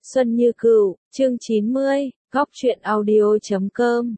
Xuân Như Cửu, chương 90, góc truyện audio.com.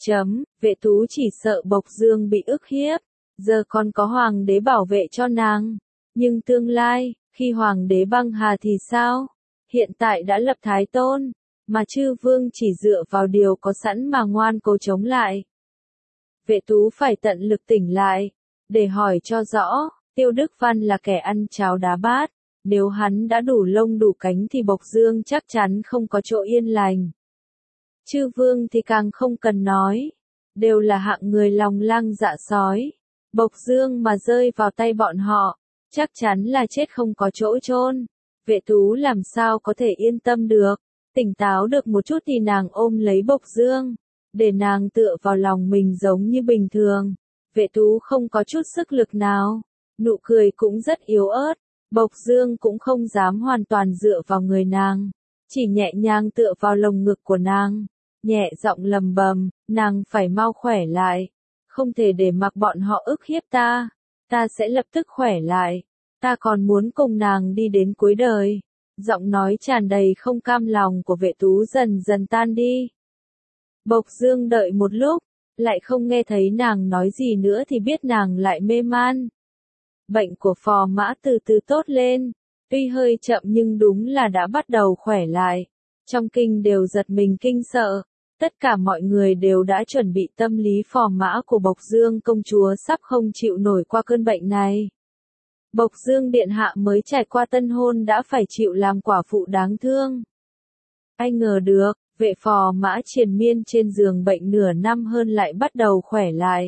Vệ Tú chỉ sợ Bộc Dương bị ức hiếp, giờ còn có hoàng đế bảo vệ cho nàng. Nhưng tương lai, khi hoàng đế băng hà thì sao? Hiện tại đã lập thái tôn, mà chư vương chỉ dựa vào điều có sẵn mà ngoan cố chống lại. Vệ Tú phải tận lực tỉnh lại, để hỏi cho rõ, Tiêu Đức Văn là kẻ ăn cháo đá bát. Nếu hắn đã đủ lông đủ cánh thì Bộc Dương chắc chắn không có chỗ yên lành. Chư vương thì càng không cần nói, đều là hạng người lòng lang dạ sói. Bộc Dương mà rơi vào tay bọn họ, chắc chắn là chết không có chỗ chôn. Vệ Tú làm sao có thể yên tâm được, tỉnh táo được một chút thì nàng ôm lấy Bộc Dương, để nàng tựa vào lòng mình giống như bình thường. Vệ Tú không có chút sức lực nào, nụ cười cũng rất yếu ớt. Bộc Dương cũng không dám hoàn toàn dựa vào người nàng, chỉ nhẹ nhàng tựa vào lồng ngực của nàng, nhẹ giọng lầm bầm, nàng phải mau khỏe lại, không thể để mặc bọn họ ức hiếp ta sẽ lập tức khỏe lại, ta còn muốn cùng nàng đi đến cuối đời. Giọng nói tràn đầy không cam lòng của Vệ Tú dần dần tan đi. Bộc Dương đợi một lúc, lại không nghe thấy nàng nói gì nữa thì biết nàng lại mê man. Bệnh của Phò Mã từ từ tốt lên, tuy hơi chậm nhưng đúng là đã bắt đầu khỏe lại. Trong kinh đều giật mình kinh sợ, tất cả mọi người đều đã chuẩn bị tâm lý Phò Mã của Bộc Dương công chúa sắp không chịu nổi qua cơn bệnh này. Bộc Dương điện hạ mới trải qua tân hôn đã phải chịu làm quả phụ đáng thương. Ai ngờ được, vệ Phò Mã triền miên trên giường bệnh nửa năm hơn lại bắt đầu khỏe lại.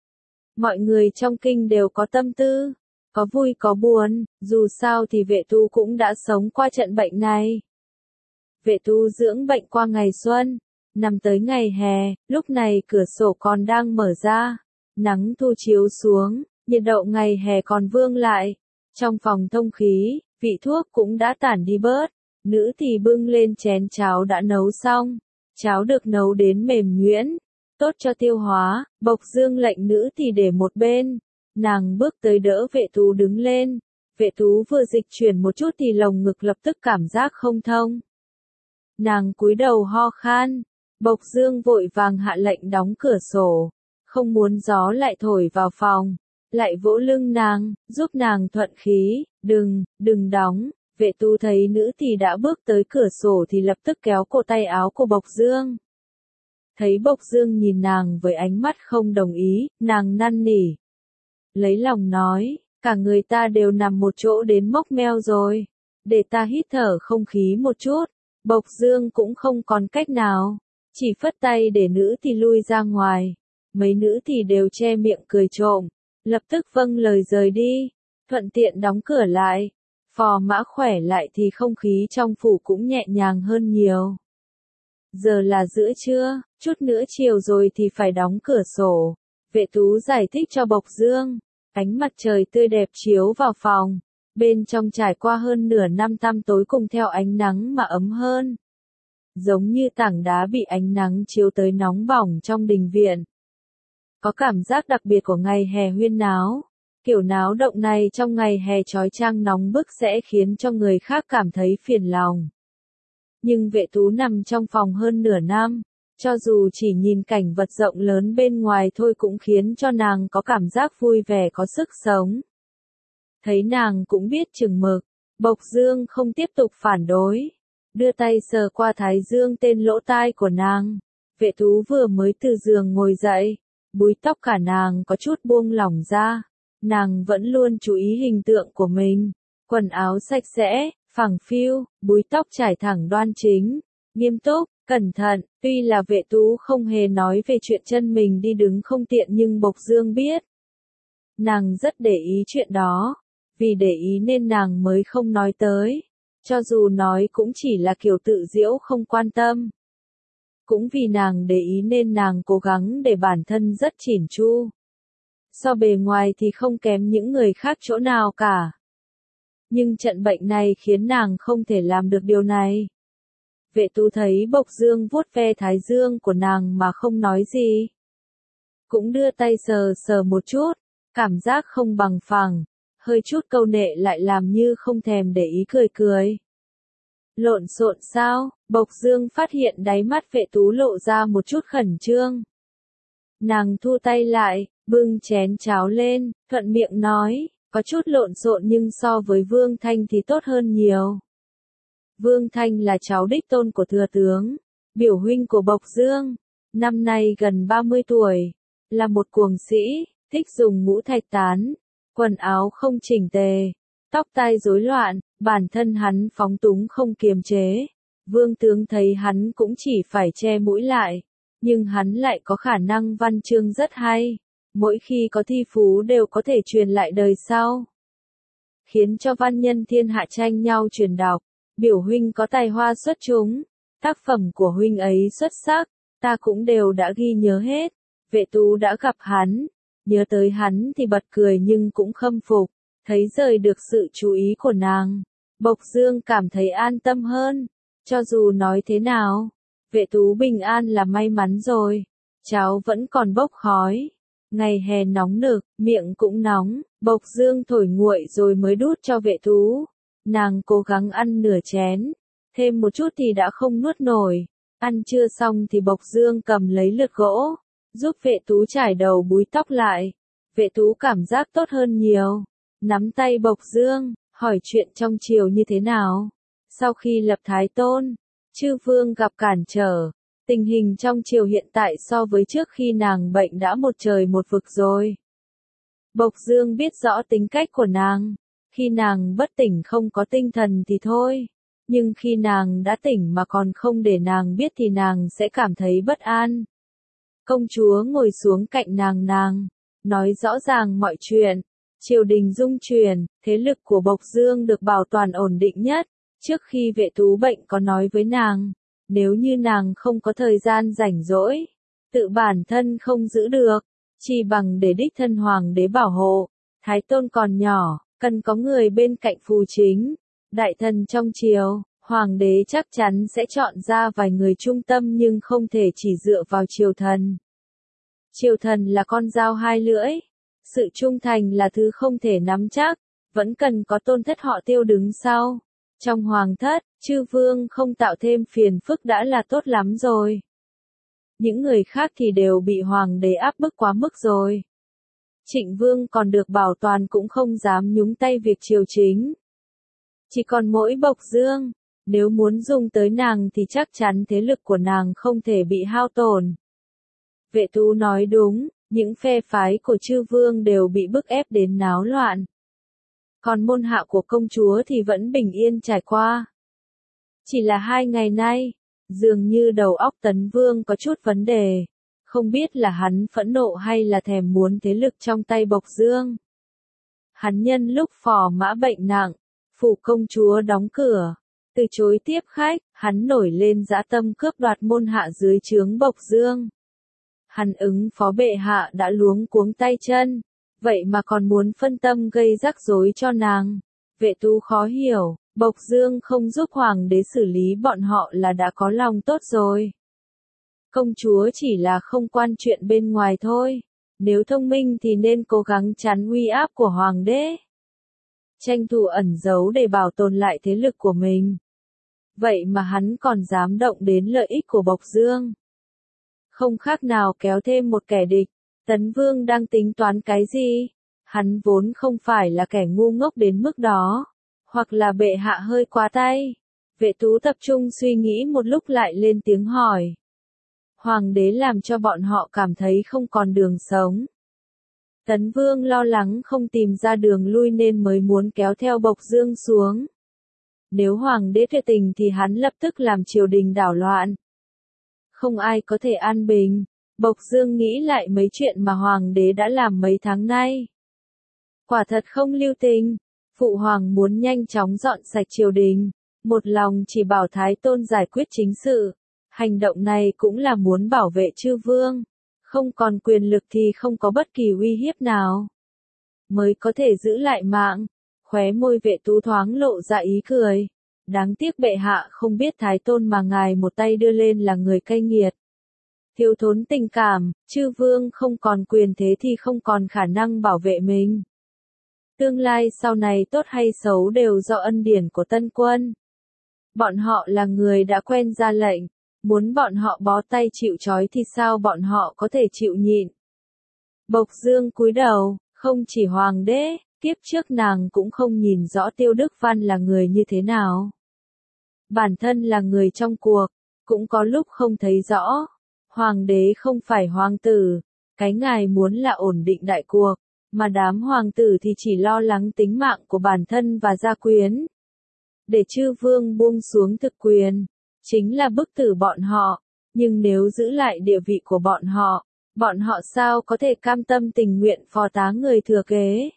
Mọi người trong kinh đều có tâm tư, có vui có buồn, dù sao thì Vệ Tú cũng đã sống qua trận bệnh này. Vệ Tú dưỡng bệnh qua ngày xuân, nằm tới ngày hè, lúc này cửa sổ còn đang mở ra, nắng thu chiếu xuống, nhiệt độ ngày hè còn vương lại. Trong phòng thông khí, vị thuốc cũng đã tản đi bớt, nữ thì bưng lên chén cháo đã nấu xong, cháo được nấu đến mềm nhuyễn, tốt cho tiêu hóa. Bộc Dương lệnh nữ thì để một bên. Nàng bước tới đỡ Vệ Tú đứng lên. Vệ Tú vừa dịch chuyển một chút thì lồng ngực lập tức cảm giác không thông. Nàng cúi đầu ho khan. Bộc Dương vội vàng hạ lệnh đóng cửa sổ, không muốn gió lại thổi vào phòng. Lại vỗ lưng nàng, giúp nàng thuận khí. Đừng đóng. Vệ Tú thấy nữ thì đã bước tới cửa sổ thì lập tức kéo cổ tay áo của Bộc Dương. Thấy Bộc Dương nhìn nàng với ánh mắt không đồng ý, nàng năn nỉ. Lấy lòng nói, cả người ta đều nằm một chỗ đến mốc meo rồi, để ta hít thở không khí một chút. Bộc Dương cũng không còn cách nào, chỉ phất tay để nữ thì lui ra ngoài. Mấy nữ thì đều che miệng cười trộm, lập tức vâng lời rời đi, thuận tiện đóng cửa lại. Phò Mã khỏe lại thì không khí trong phủ cũng nhẹ nhàng hơn nhiều. Giờ là giữa trưa, chút nữa chiều rồi thì phải đóng cửa sổ. Vệ Tú giải thích cho Bộc Dương. Ánh mặt trời tươi đẹp chiếu vào phòng, bên trong trải qua hơn nửa năm tăm tối cùng theo ánh nắng mà ấm hơn. Giống như tảng đá bị ánh nắng chiếu tới nóng bỏng trong đình viện. Có cảm giác đặc biệt của ngày hè huyên náo. Kiểu náo động này trong ngày hè chói chang nóng bức sẽ khiến cho người khác cảm thấy phiền lòng. Nhưng Vệ Tú nằm trong phòng hơn nửa năm, cho dù chỉ nhìn cảnh vật rộng lớn bên ngoài thôi cũng khiến cho nàng có cảm giác vui vẻ có sức sống. Thấy nàng cũng biết chừng mực, Bộc Dương không tiếp tục phản đối, đưa tay sờ qua thái dương tên lỗ tai của nàng. Vệ Tú vừa mới từ giường ngồi dậy, búi tóc cả nàng có chút buông lỏng ra, nàng vẫn luôn chú ý hình tượng của mình, quần áo sạch sẽ, phẳng phiu, búi tóc trải thẳng đoan chính, nghiêm túc, cẩn thận. Tuy là Vệ Tú không hề nói về chuyện chân mình đi đứng không tiện nhưng Bộc Dương biết. Nàng rất để ý chuyện đó, vì để ý nên nàng mới không nói tới, cho dù nói cũng chỉ là kiểu tự giễu không quan tâm. Cũng vì nàng để ý nên nàng cố gắng để bản thân rất chỉn chu. So bề ngoài thì không kém những người khác chỗ nào cả. Nhưng trận bệnh này khiến nàng không thể làm được điều này. Vệ Tú thấy Bộc Dương vuốt ve thái dương của nàng mà không nói gì. Cũng đưa tay sờ sờ một chút, cảm giác không bằng phẳng, hơi chút câu nệ lại làm như không thèm để ý cười cười. Lộn xộn sao? Bộc Dương phát hiện đáy mắt Vệ Tú lộ ra một chút khẩn trương. Nàng thu tay lại, bưng chén cháo lên, thuận miệng nói, có chút lộn xộn nhưng so với Vương Thanh thì tốt hơn nhiều. Vương Thanh là cháu đích tôn của thừa tướng, biểu huynh của Bộc Dương, năm nay gần 30 tuổi, là một cuồng sĩ, thích dùng ngũ thạch tán, quần áo không chỉnh tề, tóc tai rối loạn, bản thân hắn phóng túng không kiềm chế. Vương tướng thấy hắn cũng chỉ phải che mũi lại, nhưng hắn lại có khả năng văn chương rất hay, mỗi khi có thi phú đều có thể truyền lại đời sau, khiến cho văn nhân thiên hạ tranh nhau truyền đọc. Biểu huynh có tài hoa xuất chúng, tác phẩm của huynh ấy xuất sắc, ta cũng đều đã ghi nhớ hết. Vệ Tú đã gặp hắn, nhớ tới hắn thì bật cười nhưng cũng khâm phục, thấy rời được sự chú ý của nàng. Bộc Dương cảm thấy an tâm hơn, cho dù nói thế nào, Vệ Tú bình an là may mắn rồi. Cháo vẫn còn bốc khói, ngày hè nóng nực, miệng cũng nóng, Bộc Dương thổi nguội rồi mới đút cho Vệ Tú. Nàng cố gắng ăn nửa chén, thêm một chút thì đã không nuốt nổi. Ăn chưa xong thì Bộc Dương cầm lấy lược gỗ, giúp Vệ Tú chải đầu búi tóc lại. Vệ Tú cảm giác tốt hơn nhiều, nắm tay Bộc Dương, hỏi chuyện trong triều như thế nào. Sau khi lập Thái Tôn, chư vương gặp cản trở, tình hình trong triều hiện tại so với trước khi nàng bệnh đã một trời một vực rồi. Bộc Dương biết rõ tính cách của nàng, khi nàng bất tỉnh không có tinh thần thì thôi, nhưng khi nàng đã tỉnh mà còn không để nàng biết thì nàng sẽ cảm thấy bất an. Công chúa ngồi xuống cạnh nàng, nói rõ ràng mọi chuyện. Triều đình dung chuyển, thế lực của Bộc Dương được bảo toàn ổn định nhất. Trước khi Vệ Tú bệnh có nói với nàng, nếu như nàng không có thời gian rảnh rỗi, tự bản thân không giữ được, chỉ bằng để đích thân hoàng đế bảo hộ. Thái Tôn còn nhỏ, cần có người bên cạnh phù chính, đại thần trong triều, hoàng đế chắc chắn sẽ chọn ra vài người trung tâm nhưng không thể chỉ dựa vào triều thần. Triều thần là con dao hai lưỡi, sự trung thành là thứ không thể nắm chắc, vẫn cần có tôn thất họ Tiêu đứng sau. Trong hoàng thất, chư vương không tạo thêm phiền phức đã là tốt lắm rồi. Những người khác thì đều bị hoàng đế áp bức quá mức rồi. Trịnh Vương còn được bảo toàn cũng không dám nhúng tay việc triều chính. Chỉ còn mỗi Bộc Dương, nếu muốn dùng tới nàng thì chắc chắn thế lực của nàng không thể bị hao tổn. Vệ Tú nói đúng, những phe phái của chư vương đều bị bức ép đến náo loạn. Còn môn hạ của công chúa thì vẫn bình yên trải qua. Chỉ là 2 ngày nay, dường như đầu óc Tấn Vương có chút vấn đề. Không biết là hắn phẫn nộ hay là thèm muốn thế lực trong tay Bộc Dương. Hắn nhân lúc Phò Mã bệnh nặng, phủ công chúa đóng cửa, từ chối tiếp khách, hắn nổi lên dã tâm cướp đoạt môn hạ dưới trướng Bộc Dương. Hắn ứng phó bệ hạ đã luống cuống tay chân, vậy mà còn muốn phân tâm gây rắc rối cho nàng. Vệ Tú khó hiểu, Bộc Dương không giúp hoàng đế xử lý bọn họ là đã có lòng tốt rồi. Công chúa chỉ là không quan chuyện bên ngoài thôi, nếu thông minh thì nên cố gắng chắn uy áp của hoàng đế. Tranh thủ ẩn giấu để bảo tồn lại thế lực của mình. Vậy mà hắn còn dám động đến lợi ích của Bộc Dương. Không khác nào kéo thêm một kẻ địch. Tấn Vương đang tính toán cái gì? Hắn vốn không phải là kẻ ngu ngốc đến mức đó. Hoặc là bệ hạ hơi quá tay. Vệ Tú tập trung suy nghĩ một lúc lại lên tiếng hỏi. Hoàng đế làm cho bọn họ cảm thấy không còn đường sống. Tấn Vương lo lắng không tìm ra đường lui nên mới muốn kéo theo Bộc Dương xuống. Nếu hoàng đế tuyệt tình thì hắn lập tức làm triều đình đảo loạn. Không ai có thể an bình. Bộc Dương nghĩ lại mấy chuyện mà hoàng đế đã làm mấy tháng nay. Quả thật không lưu tình. Phụ hoàng muốn nhanh chóng dọn sạch triều đình, một lòng chỉ bảo Thái Tôn giải quyết chính sự. Hành động này cũng là muốn bảo vệ chư vương. Không còn quyền lực thì không có bất kỳ uy hiếp nào. Mới có thể giữ lại mạng. Khóe môi Vệ Tú thoáng lộ ra ý cười. Đáng tiếc bệ hạ không biết Thái Tôn mà ngài một tay đưa lên là người cay nghiệt. Thiếu thốn tình cảm, chư vương không còn quyền thế thì không còn khả năng bảo vệ mình. Tương lai sau này tốt hay xấu đều do ân điển của tân quân. Bọn họ là người đã quen ra lệnh, muốn bọn họ bó tay chịu trói thì sao bọn họ có thể chịu nhịn. Bộc Dương cúi đầu, không chỉ hoàng đế, kiếp trước nàng cũng không nhìn rõ Tiêu Đức Văn là người như thế nào. Bản thân là người trong cuộc, cũng có lúc không thấy rõ. Hoàng đế không phải hoàng tử, cái ngài muốn là ổn định đại cuộc, mà đám hoàng tử thì chỉ lo lắng tính mạng của bản thân và gia quyến. Để chư vương buông xuống thực quyền, chính là bức tử bọn họ, nhưng nếu giữ lại địa vị của bọn họ sao có thể cam tâm tình nguyện phò tá người thừa kế.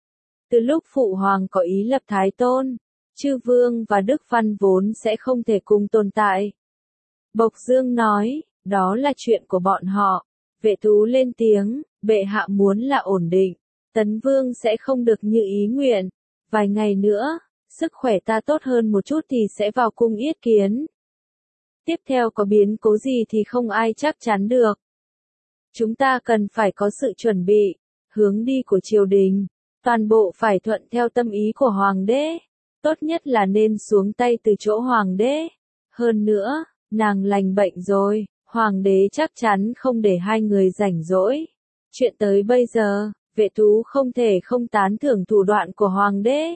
Từ lúc phụ hoàng có ý lập Thái Tôn, chư vương và Đức Văn vốn sẽ không thể cùng tồn tại. Bộc Dương nói, đó là chuyện của bọn họ. Vệ Tú lên tiếng, bệ hạ muốn là ổn định, Tấn Vương sẽ không được như ý nguyện. Vài ngày nữa, sức khỏe ta tốt hơn một chút thì sẽ vào cung yết kiến. Tiếp theo có biến cố gì thì không ai chắc chắn được. Chúng ta cần phải có sự chuẩn bị, hướng đi của triều đình, toàn bộ phải thuận theo tâm ý của hoàng đế, tốt nhất là nên xuống tay từ chỗ hoàng đế. Hơn nữa, nàng lành bệnh rồi, hoàng đế chắc chắn không để hai người rảnh rỗi. Chuyện tới bây giờ, Vệ Tú không thể không tán thưởng thủ đoạn của hoàng đế.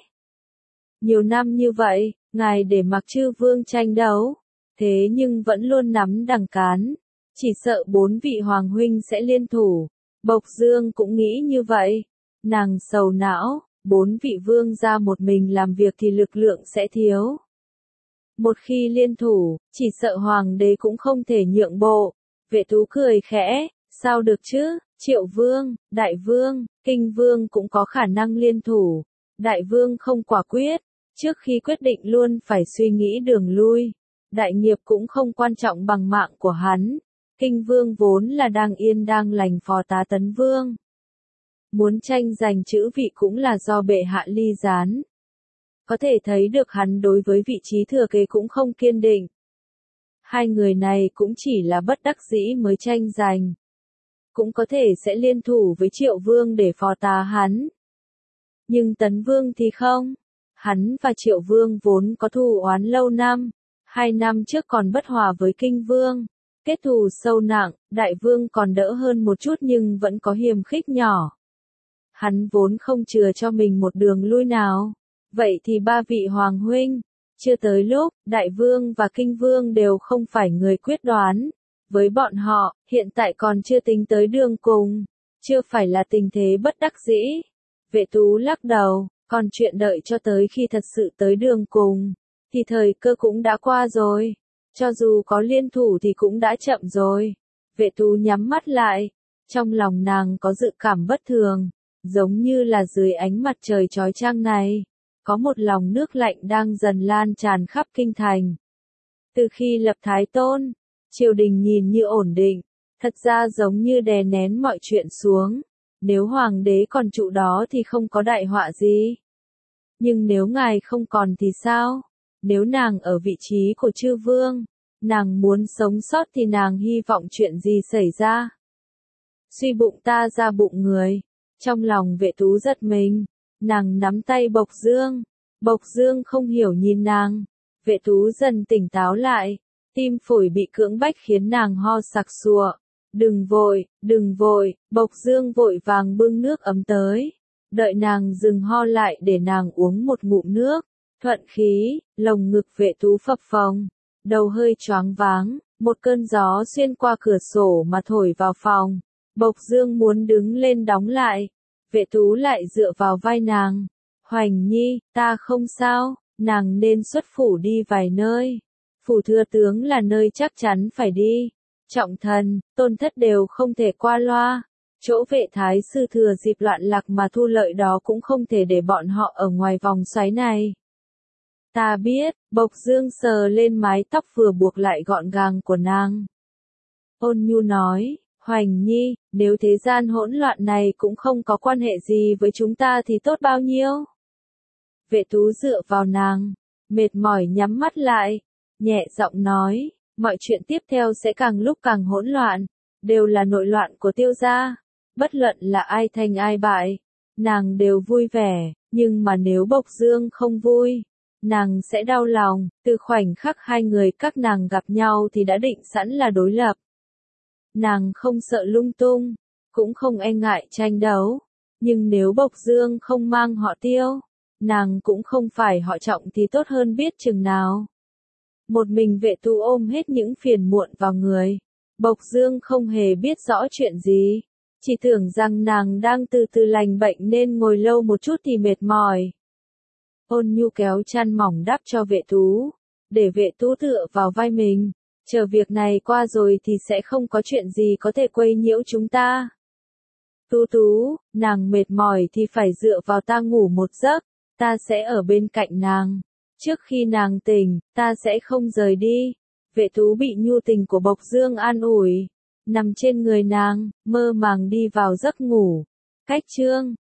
Nhiều năm như vậy, ngài để mặc chư vương tranh đấu, thế nhưng vẫn luôn nắm đằng cán, chỉ sợ 4 vị hoàng huynh sẽ liên thủ. Bộc Dương cũng nghĩ như vậy, nàng sầu não, 4 vị vương ra một mình làm việc thì lực lượng sẽ thiếu. Một khi liên thủ, chỉ sợ hoàng đế cũng không thể nhượng bộ. Vệ Tú cười khẽ, sao được chứ, Triệu Vương, Đại Vương, Kinh Vương cũng có khả năng liên thủ. Đại Vương không quả quyết, trước khi quyết định luôn phải suy nghĩ đường lui. Đại nghiệp cũng không quan trọng bằng mạng của hắn. Kinh Vương vốn là đang yên đang lành phò tá Tấn Vương. Muốn tranh giành chữ vị cũng là do bệ hạ ly gián. Có thể thấy được hắn đối với vị trí thừa kế cũng không kiên định. Hai người này cũng chỉ là bất đắc dĩ mới tranh giành. Cũng có thể sẽ liên thủ với Triệu Vương để phò tá hắn. Nhưng Tấn Vương thì không. Hắn và Triệu Vương vốn có thù oán lâu năm. 2 năm trước còn bất hòa với Kinh Vương. Kết thù sâu nặng, Đại Vương còn đỡ hơn một chút nhưng vẫn có hiềm khích nhỏ. Hắn vốn không chừa cho mình một đường lui nào. Vậy thì 3 vị hoàng huynh, chưa tới lúc, Đại Vương và Kinh Vương đều không phải người quyết đoán. Với bọn họ, hiện tại còn chưa tính tới đường cùng, chưa phải là tình thế bất đắc dĩ. Vệ Tú lắc đầu, còn chuyện đợi cho tới khi thật sự tới đường cùng, thì thời cơ cũng đã qua rồi. Cho dù có liên thủ thì cũng đã chậm rồi. Vệ Tú nhắm mắt lại, trong lòng nàng có dự cảm bất thường, giống như là dưới ánh mặt trời chói chang này, có một lòng nước lạnh đang dần lan tràn khắp kinh thành. Từ khi lập Thái Tôn, triều đình nhìn như ổn định, thật ra giống như đè nén mọi chuyện xuống. Nếu hoàng đế còn trụ đó thì không có đại họa gì. Nhưng nếu ngài không còn thì sao? Nếu nàng ở vị trí của chư vương, nàng muốn sống sót thì nàng hy vọng chuyện gì xảy ra? Suy bụng ta ra bụng người. Trong lòng Vệ Tú giật mình, nàng nắm tay Bộc Dương. Bộc Dương không hiểu nhìn nàng. Vệ Tú dần tỉnh táo lại, tim phổi bị cưỡng bách khiến nàng ho sặc sụa. Đừng vội, Bộc Dương vội vàng bưng nước ấm tới. Đợi nàng dừng ho lại để nàng uống một ngụm nước. Thuận khí, lồng ngực Vệ Tú phập phồng, đầu hơi choáng váng, một cơn gió xuyên qua cửa sổ mà thổi vào phòng. Bộc Dương muốn đứng lên đóng lại. Vệ Tú lại dựa vào vai nàng. Hoành Nhi, ta không sao, nàng nên xuất phủ đi vài nơi. Phủ thừa tướng là nơi chắc chắn phải đi. Trọng thần, tôn thất đều không thể qua loa. Chỗ Vệ thái sư thừa dịp loạn lạc mà thu lợi đó cũng không thể để bọn họ ở ngoài vòng xoáy này. Ta biết, Bộc Dương sờ lên mái tóc vừa buộc lại gọn gàng của nàng. Ôn nhu nói, Hoành Nhi, nếu thế gian hỗn loạn này cũng không có quan hệ gì với chúng ta thì tốt bao nhiêu. Vệ Tú dựa vào nàng, mệt mỏi nhắm mắt lại, nhẹ giọng nói, mọi chuyện tiếp theo sẽ càng lúc càng hỗn loạn, đều là nội loạn của Tiêu gia. Bất luận là ai thành ai bại, nàng đều vui vẻ, nhưng mà nếu Bộc Dương không vui, nàng sẽ đau lòng, từ khoảnh khắc hai người các nàng gặp nhau thì đã định sẵn là đối lập. Nàng không sợ lung tung, cũng không e ngại tranh đấu, nhưng nếu Bộc Dương không mang họ Tiêu, nàng cũng không phải họ Trọng thì tốt hơn biết chừng nào. Một mình Vệ Tú ôm hết những phiền muộn vào người. Bộc Dương không hề biết rõ chuyện gì, chỉ tưởng rằng nàng đang từ từ lành bệnh nên ngồi lâu một chút thì mệt mỏi. Ôn Nhu kéo chăn mỏng đắp cho Vệ Tú, để Vệ Tú tựa vào vai mình, chờ việc này qua rồi thì sẽ không có chuyện gì có thể quấy nhiễu chúng ta. Tú Tú, nàng mệt mỏi thì phải dựa vào ta ngủ một giấc, ta sẽ ở bên cạnh nàng. Trước khi nàng tỉnh, ta sẽ không rời đi. Vệ Tú bị nhu tình của Bộc Dương an ủi, nằm trên người nàng, mơ màng đi vào giấc ngủ. Cách chương